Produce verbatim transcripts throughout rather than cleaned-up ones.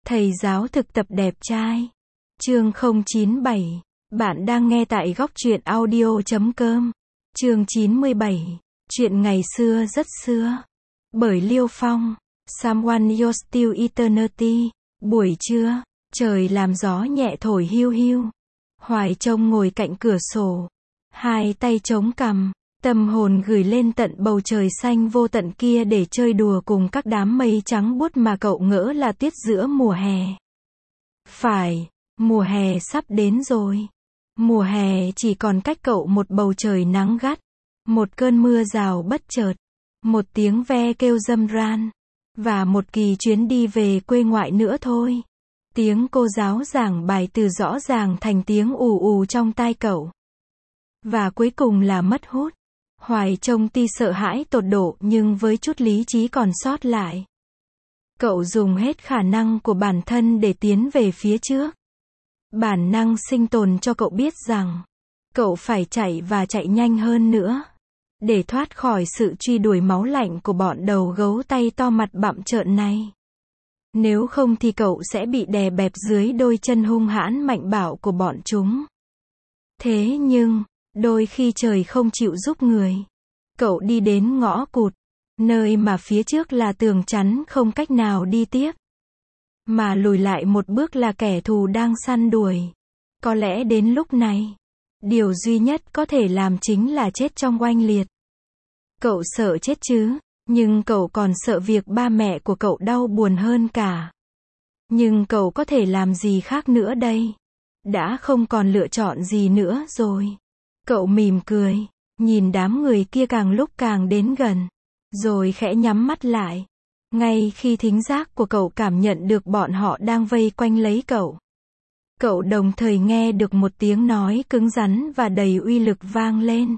Thầy giáo thực tập đẹp trai. Chương không chín bảy. Bạn đang nghe tại góc truyện audio chấm com. Chương chín mươi bảy. Chuyện ngày xưa rất xưa. Bởi Liêu Phong. Someone You're Still Eternity. Buổi trưa, trời làm gió nhẹ thổi hiu hiu. Hoài Trông ngồi cạnh cửa sổ, hai tay chống cằm, tâm hồn gửi lên tận bầu trời xanh vô tận kia để chơi đùa cùng các đám mây trắng buốt mà cậu ngỡ là tuyết giữa mùa hè. Phải, mùa hè sắp đến rồi. Mùa hè chỉ còn cách cậu một bầu trời nắng gắt, một cơn mưa rào bất chợt, một tiếng ve kêu râm ran, và một kỳ chuyến đi về quê ngoại nữa thôi. Tiếng cô giáo giảng bài từ rõ ràng thành tiếng ù ù trong tai cậu. Và cuối cùng là mất hút. Hoài Trông tuy sợ hãi tột độ nhưng với chút lý trí còn sót lại, cậu dùng hết khả năng của bản thân để tiến về phía trước. Bản năng sinh tồn cho cậu biết rằng cậu phải chạy và chạy nhanh hơn nữa, để thoát khỏi sự truy đuổi máu lạnh của bọn đầu gấu tay to mặt bặm trợn này. Nếu không thì cậu sẽ bị đè bẹp dưới đôi chân hung hãn mạnh bạo của bọn chúng. Thế nhưng, đôi khi trời không chịu giúp người. Cậu đi đến ngõ cụt, nơi mà phía trước là tường chắn không cách nào đi tiếp. Mà lùi lại một bước là kẻ thù đang săn đuổi. Có lẽ đến lúc này, điều duy nhất có thể làm chính là chết trong oanh liệt. Cậu sợ chết chứ, nhưng cậu còn sợ việc ba mẹ của cậu đau buồn hơn cả. Nhưng cậu có thể làm gì khác nữa đây? Đã không còn lựa chọn gì nữa rồi. Cậu mỉm cười, nhìn đám người kia càng lúc càng đến gần, rồi khẽ nhắm mắt lại. Ngay khi thính giác của cậu cảm nhận được bọn họ đang vây quanh lấy cậu, cậu đồng thời nghe được một tiếng nói cứng rắn và đầy uy lực vang lên.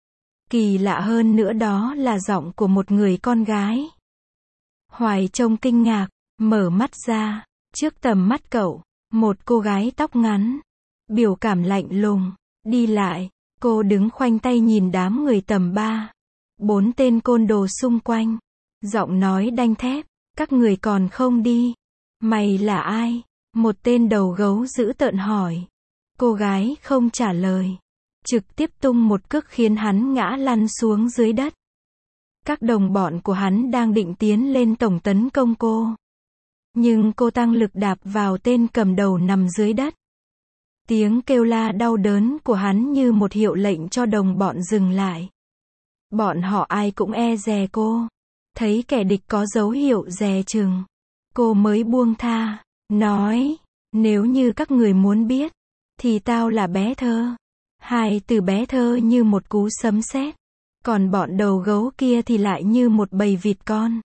Kỳ lạ hơn nữa đó là giọng của một người con gái. Hoài Trông kinh ngạc, mở mắt ra, trước tầm mắt cậu, một cô gái tóc ngắn, biểu cảm lạnh lùng, đi lại. Cô đứng khoanh tay nhìn đám người tầm ba, bốn tên côn đồ xung quanh. Giọng nói đanh thép, các người còn không đi. Mày là ai? Một tên đầu gấu dữ tợn hỏi. Cô gái không trả lời, trực tiếp tung một cước khiến hắn ngã lăn xuống dưới đất. Các đồng bọn của hắn đang định tiến lên tổng tấn công cô, nhưng cô tăng lực đạp vào tên cầm đầu nằm dưới đất. Tiếng kêu la đau đớn của hắn như một hiệu lệnh cho đồng bọn dừng lại. Bọn họ ai cũng e dè cô. Thấy kẻ địch có dấu hiệu dè chừng, cô mới buông tha, nói, nếu như các người muốn biết, thì tao là bé thơ. Hai từ bé thơ như một cú sấm sét, còn bọn đầu gấu kia thì lại như một bầy vịt con.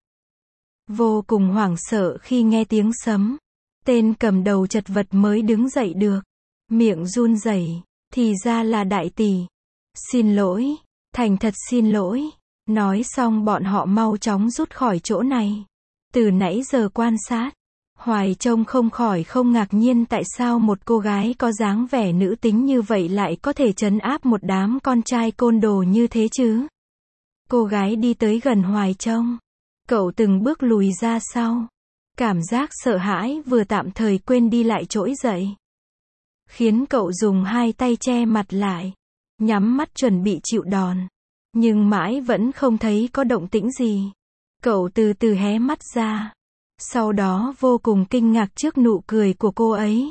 Vô cùng hoảng sợ khi nghe tiếng sấm, tên cầm đầu chật vật mới đứng dậy được, miệng run rẩy, thì ra là đại tỷ. Xin lỗi, thành thật xin lỗi. Nói xong bọn họ mau chóng rút khỏi chỗ này. Từ nãy giờ quan sát, Hoài Trông không khỏi không ngạc nhiên tại sao một cô gái có dáng vẻ nữ tính như vậy lại có thể trấn áp một đám con trai côn đồ như thế chứ. Cô gái đi tới gần Hoài Trông. Cậu từng bước lùi ra sau. Cảm giác sợ hãi vừa tạm thời quên đi lại trỗi dậy, khiến cậu dùng hai tay che mặt lại, nhắm mắt chuẩn bị chịu đòn. Nhưng mãi vẫn không thấy có động tĩnh gì. Cậu từ từ hé mắt ra. Sau đó vô cùng kinh ngạc trước nụ cười của cô ấy.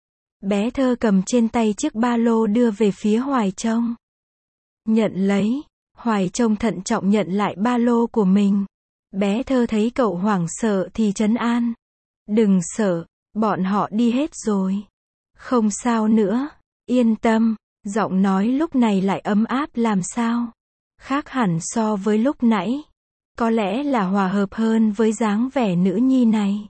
Bé thơ cầm trên tay chiếc ba lô đưa về phía Hoài Trông. Nhận lấy. Hoài Trông thận trọng nhận lại ba lô của mình. Bé thơ thấy cậu hoảng sợ thì trấn an. Đừng sợ, bọn họ đi hết rồi. Không sao nữa, yên tâm. Giọng nói lúc này lại ấm áp làm sao. Khác hẳn so với lúc nãy. Có lẽ là hòa hợp hơn với dáng vẻ nữ nhi này.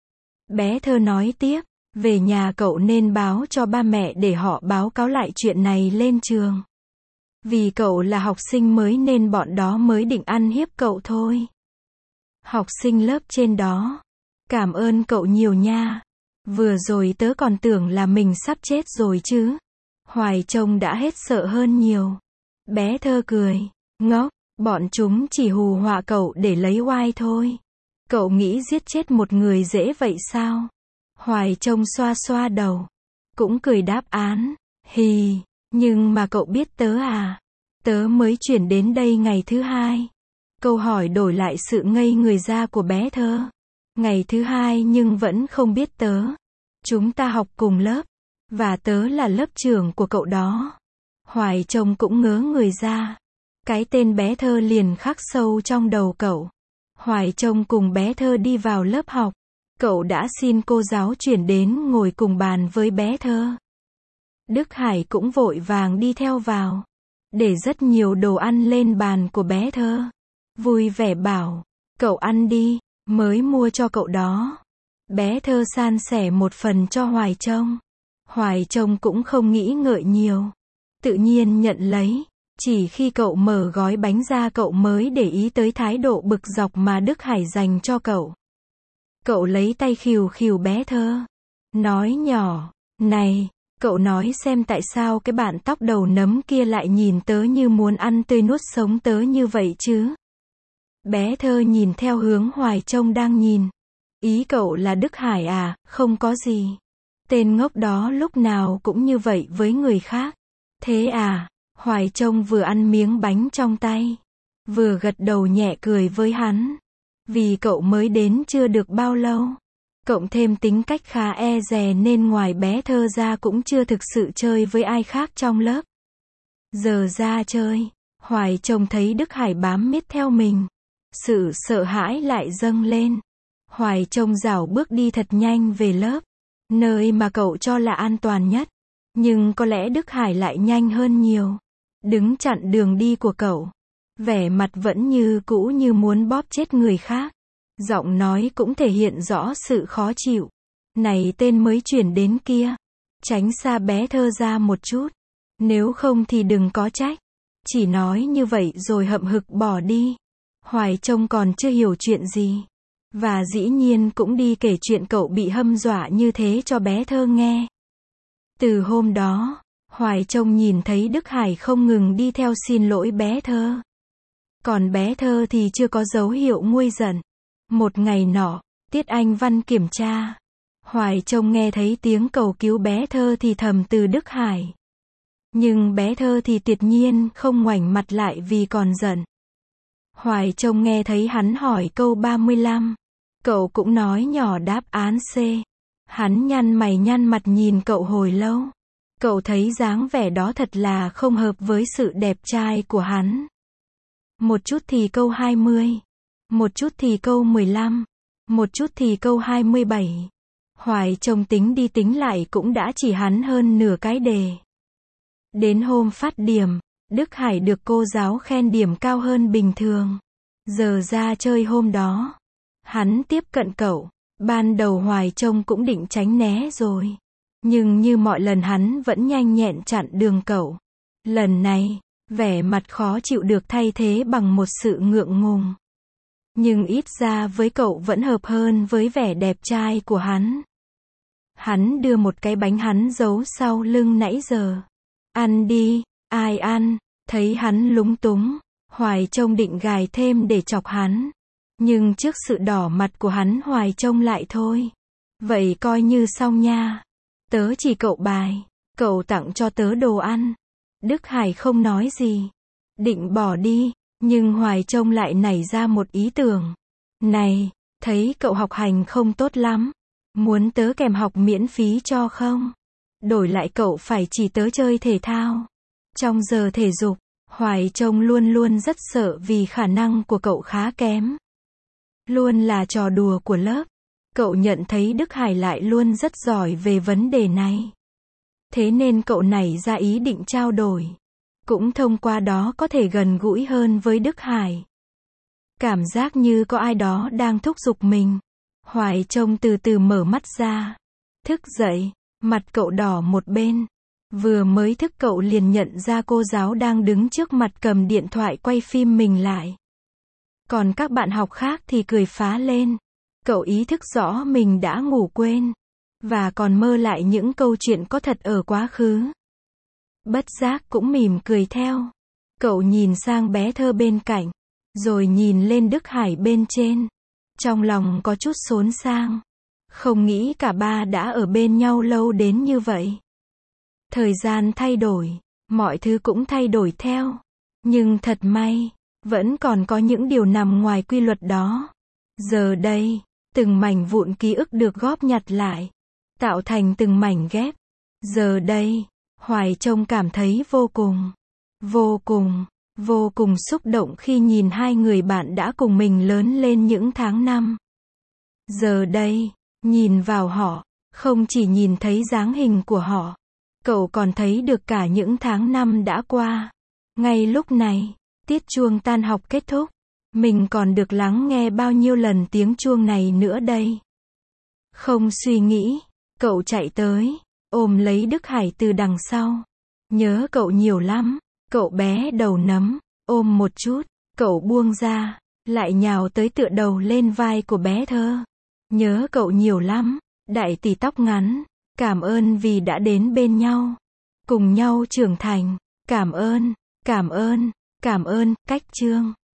Bé thơ nói tiếp, về nhà cậu nên báo cho ba mẹ để họ báo cáo lại chuyện này lên trường. Vì cậu là học sinh mới nên bọn đó mới định ăn hiếp cậu thôi. Học sinh lớp trên đó, cảm ơn cậu nhiều nha. Vừa rồi tớ còn tưởng là mình sắp chết rồi chứ. Hoài Trông đã hết sợ hơn nhiều. Bé thơ cười, ngốc, bọn chúng chỉ hù họa cậu để lấy oai thôi. Cậu nghĩ giết chết một người dễ vậy sao? Hoài Trông xoa xoa đầu, cũng cười đáp án, hì, nhưng mà cậu biết tớ à? Tớ mới chuyển đến đây ngày thứ hai. Câu hỏi đổi lại sự ngây người ra của bé thơ. Ngày thứ hai nhưng vẫn không biết tớ. Chúng ta học cùng lớp, và tớ là lớp trưởng của cậu đó. Hoài Trông cũng ngớ người ra. Cái tên bé thơ liền khắc sâu trong đầu cậu. Hoài Trông cùng bé thơ đi vào lớp học. Cậu đã xin cô giáo chuyển đến ngồi cùng bàn với bé thơ. Đức Hải cũng vội vàng đi theo vào, để rất nhiều đồ ăn lên bàn của bé thơ. Vui vẻ bảo, cậu ăn đi, mới mua cho cậu đó. Bé thơ san sẻ một phần cho Hoài Trông. Hoài Trông cũng không nghĩ ngợi nhiều, tự nhiên nhận lấy. Chỉ khi cậu mở gói bánh ra cậu mới để ý tới thái độ bực dọc mà Đức Hải dành cho cậu. Cậu lấy tay khìu khìu bé thơ, nói nhỏ, này, cậu nói xem tại sao cái bạn tóc đầu nấm kia lại nhìn tớ như muốn ăn tươi nuốt sống tớ như vậy chứ? Bé thơ nhìn theo hướng Hoài Trông đang nhìn. Ý cậu là Đức Hải à? Không có gì. Tên ngốc đó lúc nào cũng như vậy với người khác. Thế à? Hoài Trông vừa ăn miếng bánh trong tay, vừa gật đầu nhẹ cười với hắn. Vì cậu mới đến chưa được bao lâu, cộng thêm tính cách khá e dè nên ngoài bé thơ ra cũng chưa thực sự chơi với ai khác trong lớp. Giờ ra chơi, Hoài Trông thấy Đức Hải bám miết theo mình. Sự sợ hãi lại dâng lên. Hoài Trông rảo bước đi thật nhanh về lớp, nơi mà cậu cho là an toàn nhất. Nhưng có lẽ Đức Hải lại nhanh hơn nhiều. Đứng chặn đường đi của cậu. Vẻ mặt vẫn như cũ như muốn bóp chết người khác. Giọng nói cũng thể hiện rõ sự khó chịu. Này tên mới chuyển đến kia, tránh xa bé thơ ra một chút. Nếu không thì đừng có trách. Chỉ nói như vậy rồi hậm hực bỏ đi. Hoài Trông còn chưa hiểu chuyện gì. Và dĩ nhiên cũng đi kể chuyện cậu bị hâm dọa như thế cho bé thơ nghe. Từ hôm đó, Hoài Trông nhìn thấy Đức Hải không ngừng đi theo xin lỗi bé thơ. Còn bé thơ thì chưa có dấu hiệu nguôi giận. Một ngày nọ, tiết Anh văn kiểm tra. Hoài Trông nghe thấy tiếng cầu cứu bé thơ thì thầm từ Đức Hải. Nhưng bé thơ thì tuyệt nhiên không ngoảnh mặt lại vì còn giận. Hoài Trông nghe thấy hắn hỏi câu ba mươi lăm. Cậu cũng nói nhỏ đáp án C. Hắn nhăn mày nhăn mặt nhìn cậu hồi lâu. Cậu thấy dáng vẻ đó thật là không hợp với sự đẹp trai của hắn. Một chút thì câu hai mươi. Một chút thì câu mười lăm. Một chút thì câu hai mươi bảy. Hoài Trông tính đi tính lại cũng đã chỉ hắn hơn nửa cái đề. Đến hôm phát điểm, Đức Hải được cô giáo khen điểm cao hơn bình thường. Giờ ra chơi hôm đó, hắn tiếp cận cậu. Ban đầu Hoài Trông cũng định tránh né rồi. Nhưng như mọi lần hắn vẫn nhanh nhẹn chặn đường cậu. Lần này, vẻ mặt khó chịu được thay thế bằng một sự ngượng ngùng. Nhưng ít ra với cậu vẫn hợp hơn với vẻ đẹp trai của hắn. Hắn đưa một cái bánh hắn giấu sau lưng nãy giờ. Ăn đi, ai ăn? Thấy hắn lúng túng, Hoài Trông định gài thêm để chọc hắn. Nhưng trước sự đỏ mặt của hắn Hoài Trông lại thôi. Vậy coi như xong nha. Tớ chỉ cậu bài, cậu tặng cho tớ đồ ăn. Đức Hải không nói gì, định bỏ đi, nhưng Hoài Trông lại nảy ra một ý tưởng. Này, thấy cậu học hành không tốt lắm, muốn tớ kèm học miễn phí cho không? Đổi lại cậu phải chỉ tớ chơi thể thao. Trong giờ thể dục, Hoài Trông luôn luôn rất sợ vì khả năng của cậu khá kém. Luôn là trò đùa của lớp. Cậu nhận thấy Đức Hải lại luôn rất giỏi về vấn đề này. Thế nên cậu nảy ra ý định trao đổi. Cũng thông qua đó có thể gần gũi hơn với Đức Hải. Cảm giác như có ai đó đang thúc giục mình. Hoài Trông từ từ mở mắt ra. Thức dậy, mặt cậu đỏ một bên. Vừa mới thức cậu liền nhận ra cô giáo đang đứng trước mặt cầm điện thoại quay phim mình lại. Còn các bạn học khác thì cười phá lên. Cậu ý thức rõ mình đã ngủ quên. Và còn mơ lại những câu chuyện có thật ở quá khứ. Bất giác cũng mỉm cười theo. Cậu nhìn sang bé thơ bên cạnh. Rồi nhìn lên Đức Hải bên trên. Trong lòng có chút xốn sang. Không nghĩ cả ba đã ở bên nhau lâu đến như vậy. Thời gian thay đổi, mọi thứ cũng thay đổi theo. Nhưng thật may, vẫn còn có những điều nằm ngoài quy luật đó. Giờ đây, từng mảnh vụn ký ức được góp nhặt lại, tạo thành từng mảnh ghép. Giờ đây, Hoài trông cảm thấy vô cùng, vô cùng, vô cùng xúc động khi nhìn hai người bạn đã cùng mình lớn lên những tháng năm. Giờ đây, nhìn vào họ, không chỉ nhìn thấy dáng hình của họ, cậu còn thấy được cả những tháng năm đã qua. Ngay lúc này, tiết chuông tan học kết thúc, mình còn được lắng nghe bao nhiêu lần tiếng chuông này nữa đây. Không suy nghĩ, cậu chạy tới, ôm lấy Đức Hải từ đằng sau. Nhớ cậu nhiều lắm, cậu bé đầu nấm, ôm một chút, cậu buông ra, lại nhào tới tựa đầu lên vai của bé Thơ. Nhớ cậu nhiều lắm, đại tỷ tóc ngắn, cảm ơn vì đã đến bên nhau, cùng nhau trưởng thành, cảm ơn, cảm ơn, cảm ơn, cách chương.